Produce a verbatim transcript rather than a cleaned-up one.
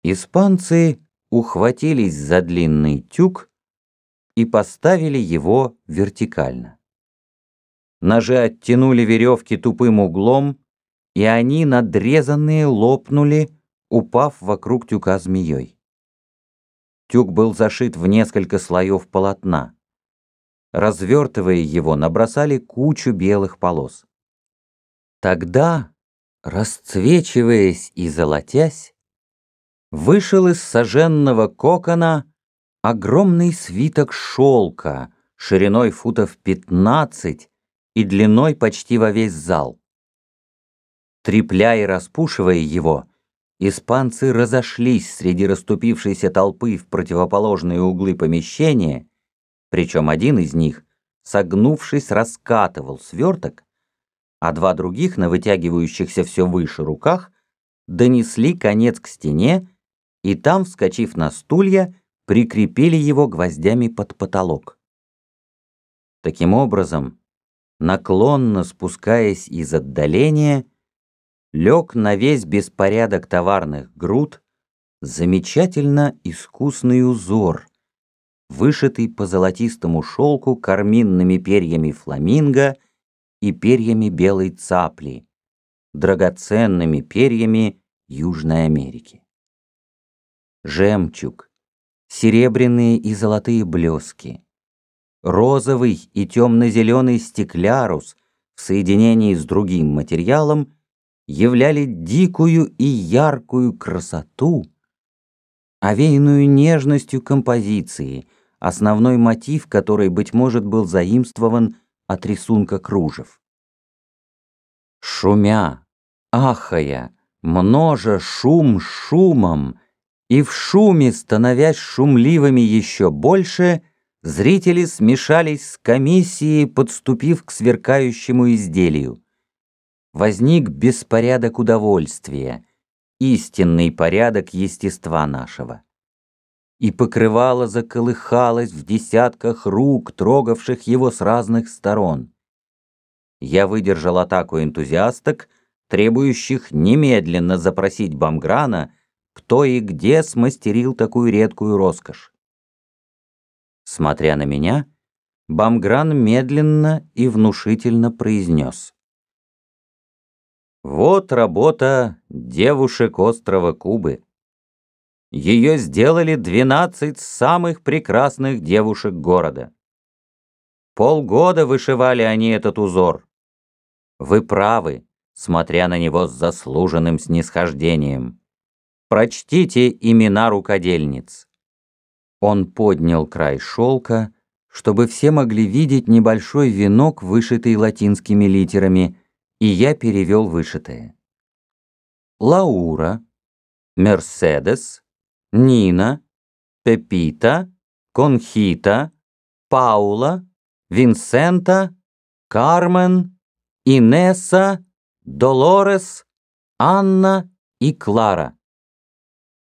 Испанцы ухватились за длинный тюк и поставили его вертикально. Ножи оттянули веревки тупым углом, и они, надрезанные, лопнули, упав вокруг тюка змеей. Тюк был зашит в несколько слоев полотна. Развертывая его, набросали кучу белых полос. Тогда, расцвечиваясь и золотясь, вышел из соженного кокона огромный свиток шелка шириной футов пятнадцать и длиной почти во весь зал. Трепля и распушивая его, испанцы разошлись среди расступившейся толпы в противоположные углы помещения, причем один из них, согнувшись, раскатывал сверток, а два других, на вытягивающихся все выше руках, донесли конец к стене и там, вскочив на стулья, прикрепили его гвоздями под потолок. Таким образом, наклонно спускаясь из отдаления, лег на весь беспорядок товарных груд замечательно искусный узор, вышитый по золотистому шелку карминными перьями фламинго и перьями белой цапли, драгоценными перьями Южной Америки. Жемчуг, серебряные и золотые блески, розовый и темно-зеленый стеклярус в соединении с другим материалом являли дикую и яркую красоту, овеянную нежностью композиции, основной мотив которой, быть может, был заимствован от рисунка кружев. Шумя, ахая, множа шум шумом, и в шуме, становясь шумливыми еще больше, зрители смешались с комиссией, подступив к сверкающему изделию. Возник беспорядок удовольствия, истинный порядок естества нашего. И покрывало заколыхалось в десятках рук, трогавших его с разных сторон. Я выдержал атаку энтузиасток, требующих немедленно запросить Бамграна, кто и где смастерил такую редкую роскошь. Смотря на меня, Бамгран медленно и внушительно произнес: «Вот работа девушек острова Кубы. Ее сделали двенадцать самых прекрасных девушек города. Полгода вышивали они этот узор. Вы правы, смотря на него с заслуженным снисхождением. Прочтите имена рукодельниц». Он поднял край шелка, чтобы все могли видеть небольшой венок, вышитый латинскими литерами, и я перевел вышитое. Лаура, Мерседес, Нина, Пепита, Конхита, Паула, Винсента, Кармен, Инесса, Долорес, Анна и Клара.